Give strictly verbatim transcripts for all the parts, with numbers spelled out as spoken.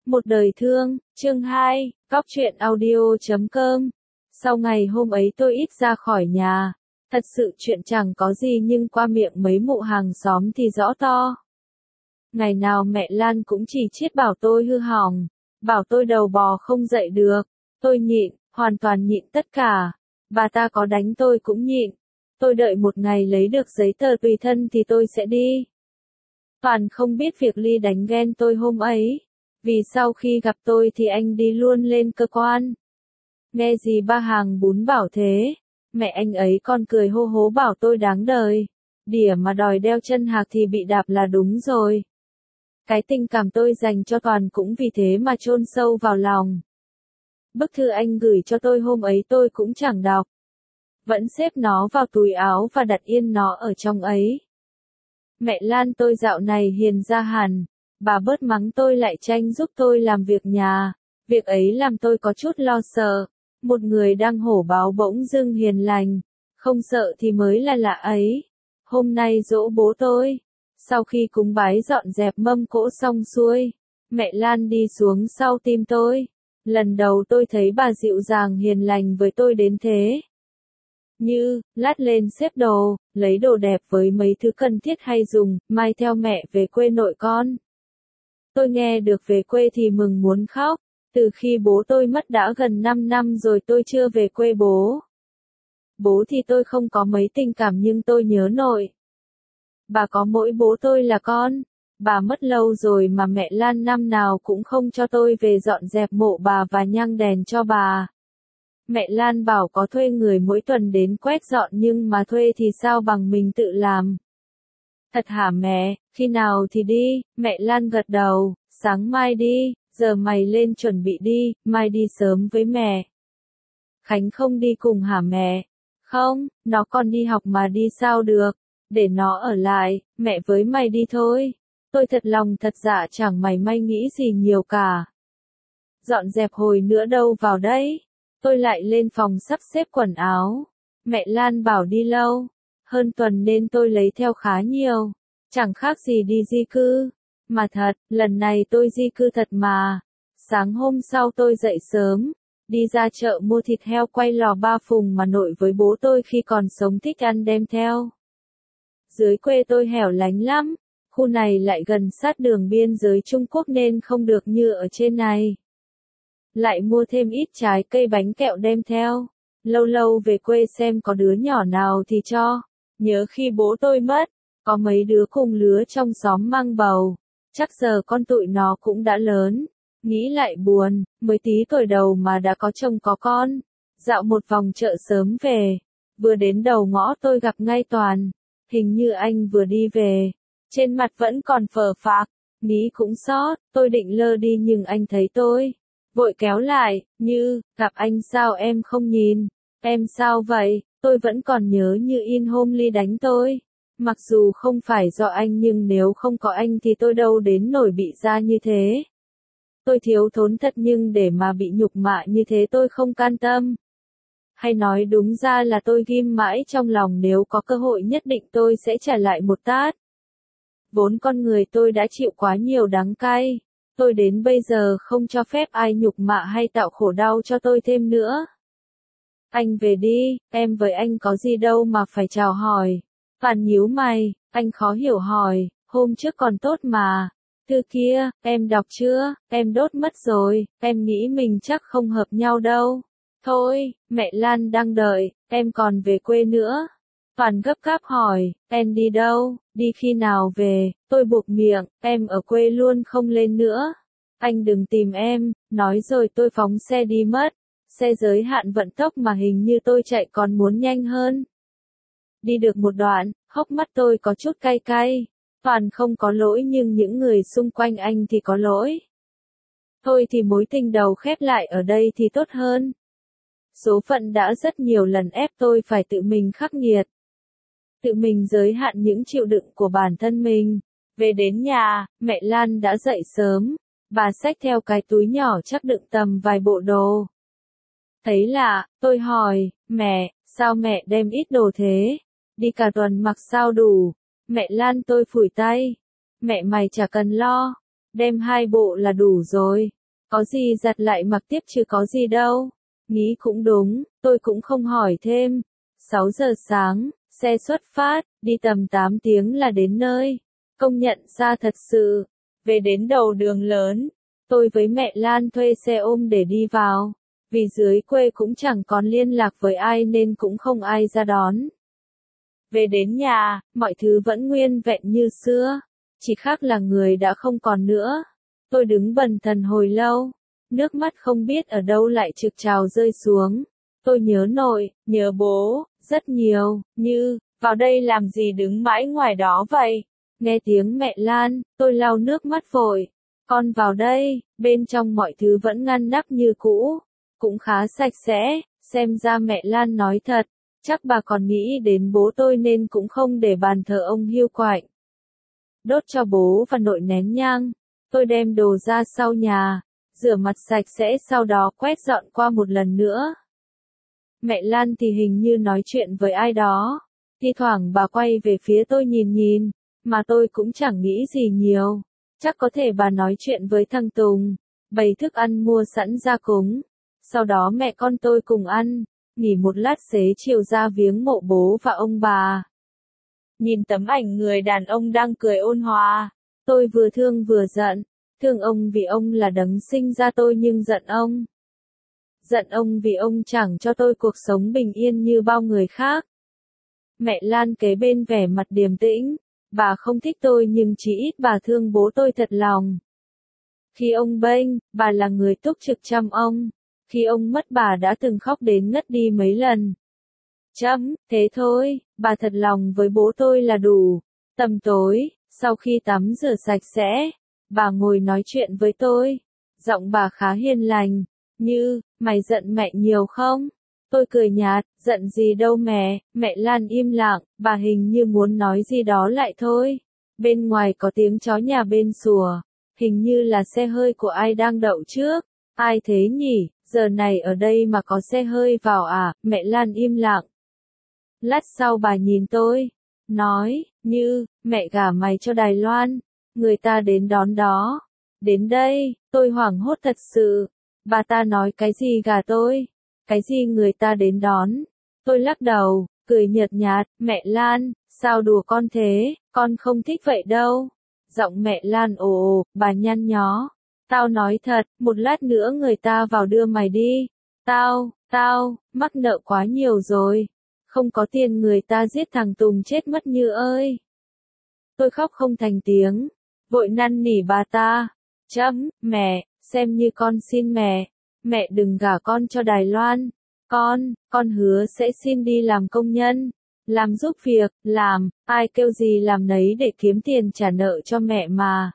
Một đời thương, chương hai, Cóc truyện audio chấm com. Sau ngày hôm ấy tôi ít ra khỏi nhà. Thật sự chuyện chẳng có gì nhưng qua miệng mấy mụ hàng xóm thì rõ to. Ngày nào mẹ Lan cũng chỉ chiết bảo tôi hư hỏng, bảo tôi đầu bò không dậy được. Tôi nhịn, hoàn toàn nhịn tất cả. Bà ta có đánh tôi cũng nhịn. Tôi đợi một ngày lấy được giấy tờ tùy thân thì tôi sẽ đi. Toàn không biết việc Ly đánh ghen tôi hôm ấy. Vì sau khi gặp tôi thì anh đi luôn lên cơ quan. Nghe gì ba hàng bún bảo thế. Mẹ anh ấy còn cười hô hố bảo tôi đáng đời. Đỉa mà đòi đeo chân hạc thì bị đạp là đúng rồi. Cái tình cảm tôi dành cho Toàn cũng vì thế mà chôn sâu vào lòng. Bức thư anh gửi cho tôi hôm ấy tôi cũng chẳng đọc. Vẫn xếp nó vào túi áo và đặt yên nó ở trong ấy. Mẹ Lan tôi dạo này hiền ra hẳn. Bà bớt mắng tôi lại tranh giúp tôi làm việc nhà. Việc ấy làm tôi có chút lo sợ. Một người đang hổ báo bỗng dưng hiền lành. Không sợ thì mới là lạ ấy. Hôm nay giỗ bố tôi. Sau khi cúng bái dọn dẹp mâm cỗ xong xuôi. Mẹ Lan đi xuống sau tim tôi. Lần đầu tôi thấy bà dịu dàng hiền lành với tôi đến thế. Như, lát lên xếp đồ, lấy đồ đẹp với mấy thứ cần thiết hay dùng, mai theo mẹ về quê nội con. Tôi nghe được về quê thì mừng muốn khóc. Từ khi bố tôi mất đã gần năm năm rồi tôi chưa về quê bố. Bố thì tôi không có mấy tình cảm nhưng tôi nhớ nội. Bà có mỗi bố tôi là con. Bà mất lâu rồi mà mẹ Lan năm nào cũng không cho tôi về dọn dẹp mộ bà và nhang đèn cho bà. Mẹ Lan bảo có thuê người mỗi tuần đến quét dọn nhưng mà thuê thì sao bằng mình tự làm. Thật hả mẹ, khi nào thì đi, mẹ Lan gật đầu, sáng mai đi, giờ mày lên chuẩn bị đi, mai đi sớm với mẹ. Khánh không đi cùng hả mẹ? Không, nó còn đi học mà đi sao được, để nó ở lại, mẹ với mày đi thôi. Tôi thật lòng thật dạ chẳng mày may nghĩ gì nhiều cả. Dọn dẹp hồi nữa đâu vào đấy. Tôi lại lên phòng sắp xếp quần áo. Mẹ Lan bảo đi lâu. Hơn tuần nên tôi lấy theo khá nhiều. Chẳng khác gì đi di cư. Mà thật, lần này tôi di cư thật mà. Sáng hôm sau tôi dậy sớm. Đi ra chợ mua thịt heo quay lò ba phùng mà nội với bố tôi khi còn sống thích ăn đem theo. Dưới quê tôi hẻo lánh lắm. Khu này lại gần sát đường biên giới Trung Quốc nên không được như ở trên này. Lại mua thêm ít trái cây bánh kẹo đem theo. Lâu lâu về quê xem có đứa nhỏ nào thì cho. Nhớ khi bố tôi mất, có mấy đứa cùng lứa trong xóm mang bầu. Chắc giờ con tụi nó cũng đã lớn. Nghĩ lại buồn, mới tí tuổi đầu mà đã có chồng có con. Dạo một vòng chợ sớm về. Vừa đến đầu ngõ tôi gặp ngay Toàn. Hình như anh vừa đi về. Trên mặt vẫn còn phờ phạc. Mí cũng sót, tôi định lơ đi nhưng anh thấy tôi. Vội kéo lại, Như, gặp anh sao em không nhìn, em sao vậy, tôi vẫn còn nhớ như in hôm Ly đánh tôi. Mặc dù không phải do anh nhưng nếu không có anh thì tôi đâu đến nổi bị ra như thế. Tôi thiếu thốn thật nhưng để mà bị nhục mạ như thế tôi không can tâm. Hay nói đúng ra là tôi ghim mãi trong lòng nếu có cơ hội nhất định tôi sẽ trả lại một tát. Vốn con người tôi đã chịu quá nhiều đắng cay. Tôi đến bây giờ không cho phép ai nhục mạ hay tạo khổ đau cho tôi thêm nữa. Anh về đi, em với anh có gì đâu mà phải chào hỏi. Phản nhíu mày, anh khó hiểu hỏi, hôm trước còn tốt mà. Thư kia, em đọc chưa, em đốt mất rồi, em nghĩ mình chắc không hợp nhau đâu. Thôi, mẹ Lan đang đợi, em còn về quê nữa. Toàn gấp gáp hỏi, em đi đâu, đi khi nào về, tôi buộc miệng, em ở quê luôn không lên nữa. Anh đừng tìm em, nói rồi tôi phóng xe đi mất. Xe giới hạn vận tốc mà hình như tôi chạy còn muốn nhanh hơn. Đi được một đoạn, hốc mắt tôi có chút cay cay. Toàn không có lỗi nhưng những người xung quanh anh thì có lỗi. Thôi thì mối tình đầu khép lại ở đây thì tốt hơn. Số phận đã rất nhiều lần ép tôi phải tự mình khắc nghiệt. Tự mình giới hạn những chịu đựng của bản thân mình. Về đến nhà, mẹ Lan đã dậy sớm. Bà xách theo cái túi nhỏ chắc đựng tầm vài bộ đồ. Thấy lạ, tôi hỏi, mẹ, sao mẹ đem ít đồ thế? Đi cả tuần mặc sao đủ? Mẹ Lan tôi phủi tay. Mẹ mày chả cần lo. Đem hai bộ là đủ rồi. Có gì giặt lại mặc tiếp chứ có gì đâu. Nghĩ cũng đúng, tôi cũng không hỏi thêm. sáu giờ sáng, xe xuất phát, đi tầm tám tiếng là đến nơi. Công nhận xa thật sự. Về đến đầu đường lớn, tôi với mẹ Lan thuê xe ôm để đi vào. Vì dưới quê cũng chẳng còn liên lạc với ai nên cũng không ai ra đón. Về đến nhà, mọi thứ vẫn nguyên vẹn như xưa. Chỉ khác là người đã không còn nữa. Tôi đứng bần thần hồi lâu. Nước mắt không biết ở đâu lại trực trào rơi xuống. Tôi nhớ nội, nhớ bố, rất nhiều, như, vào đây làm gì đứng mãi ngoài đó vậy? Nghe tiếng mẹ Lan, tôi lau nước mắt vội. Con vào đây, bên trong mọi thứ vẫn ngăn nắp như cũ. Cũng khá sạch sẽ, xem ra mẹ Lan nói thật. Chắc bà còn nghĩ đến bố tôi nên cũng không để bàn thờ ông hiu quạnh. Đốt cho bố và nội nén nhang. Tôi đem đồ ra sau nhà, rửa mặt sạch sẽ sau đó quét dọn qua một lần nữa. Mẹ Lan thì hình như nói chuyện với ai đó. Thi thoảng bà quay về phía tôi nhìn nhìn, mà tôi cũng chẳng nghĩ gì nhiều. Chắc có thể bà nói chuyện với thằng Tùng, bày thức ăn mua sẵn ra cúng. Sau đó mẹ con tôi cùng ăn, nghỉ một lát xế chiều ra viếng mộ bố và ông bà. Nhìn tấm ảnh người đàn ông đang cười ôn hòa, tôi vừa thương vừa giận. Thương ông vì ông là đấng sinh ra tôi nhưng giận ông. Giận ông vì ông chẳng cho tôi cuộc sống bình yên như bao người khác. Mẹ Lan kế bên vẻ mặt điềm tĩnh. Bà không thích tôi nhưng chỉ ít bà thương bố tôi thật lòng. Khi ông bênh, bà là người túc trực chăm ông. Khi ông mất bà đã từng khóc đến ngất đi mấy lần. Chấm, thế thôi, bà thật lòng với bố tôi là đủ. Tầm tối, sau khi tắm rửa sạch sẽ, bà ngồi nói chuyện với tôi. Giọng bà khá hiền lành, như, mày giận mẹ nhiều không? Tôi cười nhạt, giận gì đâu mẹ, mẹ Lan im lặng, bà hình như muốn nói gì đó lại thôi. Bên ngoài có tiếng chó nhà bên sủa, hình như là xe hơi của ai đang đậu trước. Ai thế nhỉ, giờ này ở đây mà có xe hơi vào à, mẹ Lan im lặng. Lát sau bà nhìn tôi, nói, như, mẹ gả mày cho Đài Loan, người ta đến đón đó. Đến đây, tôi hoảng hốt thật sự, bà ta nói cái gì gả tôi? Cái gì người ta đến đón? Tôi lắc đầu, cười nhợt nhạt, mẹ Lan, sao đùa con thế, con không thích vậy đâu. Giọng mẹ Lan ồ ồ, bà nhăn nhó. Tao nói thật, một lát nữa người ta vào đưa mày đi. Tao, tao, mắc nợ quá nhiều rồi. Không có tiền người ta giết thằng Tùng chết mất Như ơi. Tôi khóc không thành tiếng, vội năn nỉ bà ta. Chấm, mẹ, xem như con xin mẹ. Mẹ đừng gả con cho Đài Loan. Con, con hứa sẽ xin đi làm công nhân. Làm giúp việc, làm, ai kêu gì làm nấy để kiếm tiền trả nợ cho mẹ mà.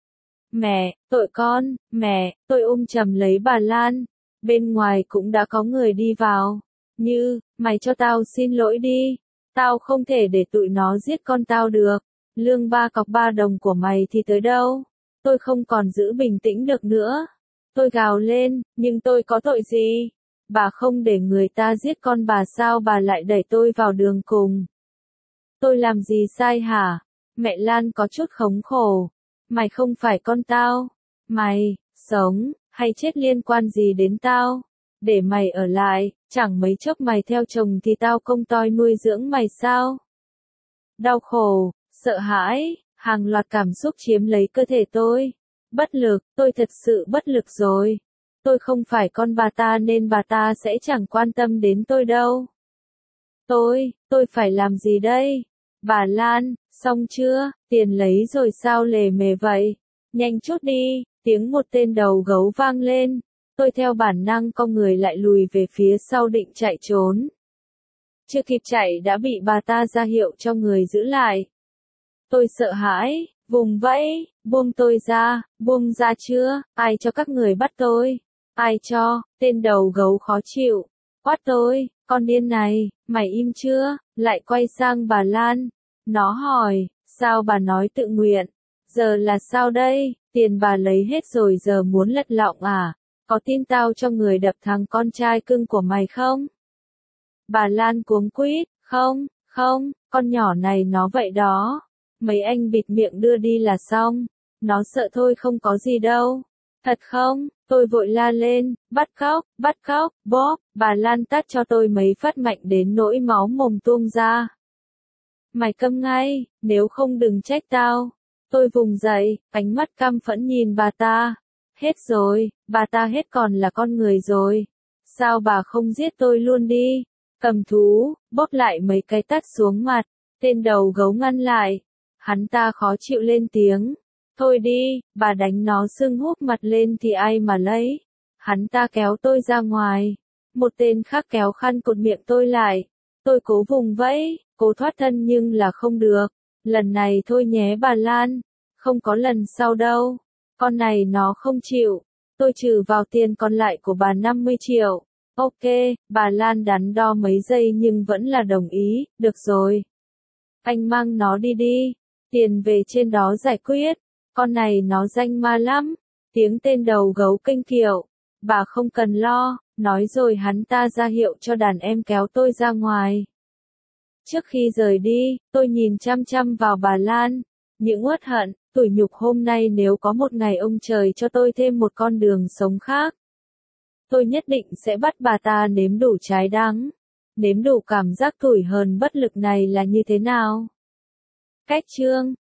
Mẹ, tội con, mẹ, tôi ôm chầm lấy bà Lan. Bên ngoài cũng đã có người đi vào. Như, mày cho tao xin lỗi đi. Tao không thể để tụi nó giết con tao được. Lương ba cọc ba đồng của mày thì tới đâu? Tôi không còn giữ bình tĩnh được nữa. Tôi gào lên, nhưng tôi có tội gì? Bà không để người ta giết con bà sao bà lại đẩy tôi vào đường cùng? Tôi làm gì sai hả? Mẹ Lan có chút khống khổ. Mày không phải con tao. Mày, sống, hay chết liên quan gì đến tao? Để mày ở lại, chẳng mấy chốc mày theo chồng thì tao công toi nuôi dưỡng mày sao? Đau khổ, sợ hãi, hàng loạt cảm xúc chiếm lấy cơ thể tôi. Bất lực, tôi thật sự bất lực rồi. Tôi không phải con bà ta nên bà ta sẽ chẳng quan tâm đến tôi đâu. Tôi, tôi phải làm gì đây? Bà Lan, xong chưa? Tiền lấy rồi sao lề mề vậy? Nhanh chút đi, tiếng một tên đầu gấu vang lên. Tôi theo bản năng cong người lại lùi về phía sau định chạy trốn. Chưa kịp chạy đã bị bà ta ra hiệu cho người giữ lại. Tôi sợ hãi, vùng vẫy, buông tôi ra, buông ra chưa, ai cho các người bắt tôi? Ai cho, tên đầu gấu khó chịu, quát tôi, con điên này, mày im chưa, lại quay sang bà Lan. Nó hỏi, sao bà nói tự nguyện, giờ là sao đây, tiền bà lấy hết rồi giờ muốn lật lọng à, có tin tao cho người đập thằng con trai cưng của mày không? Bà Lan cuống quýt, không, không, con nhỏ này nó vậy đó. Mấy anh bịt miệng đưa đi là xong. Nó sợ thôi không có gì đâu. Thật không? Tôi vội la lên, bắt cóc, bắt cóc, bóp, bà Lan tát cho tôi mấy phát mạnh đến nỗi máu mồm tuông ra. Mày câm ngay, nếu không đừng trách tao. Tôi vùng dậy, ánh mắt căm phẫn nhìn bà ta. Hết rồi, bà ta hết còn là con người rồi. Sao bà không giết tôi luôn đi? Cầm thú, bóp lại mấy cái tát xuống mặt. Tên đầu gấu ngăn lại. Hắn ta khó chịu lên tiếng. Thôi đi, bà đánh nó sưng húp mặt lên thì ai mà lấy. Hắn ta kéo tôi ra ngoài. Một tên khác kéo khăn cột miệng tôi lại. Tôi cố vùng vẫy, cố thoát thân nhưng là không được. Lần này thôi nhé bà Lan. Không có lần sau đâu. Con này nó không chịu. Tôi trừ vào tiền còn lại của bà năm mươi triệu. Ok, bà Lan đắn đo mấy giây nhưng vẫn là đồng ý. Được rồi. Anh mang nó đi đi. Tiền về trên đó giải quyết. Con này nó danh ma lắm. Tiếng tên đầu gấu kinh kiệu. Bà không cần lo. Nói rồi hắn ta ra hiệu cho đàn em kéo tôi ra ngoài. Trước khi rời đi, tôi nhìn chăm chăm vào bà Lan. Những uất hận, tủi nhục hôm nay nếu có một ngày ông trời cho tôi thêm một con đường sống khác. Tôi nhất định sẽ bắt bà ta nếm đủ trái đắng. Nếm đủ cảm giác tủi hờn bất lực này là như thế nào? Cách chương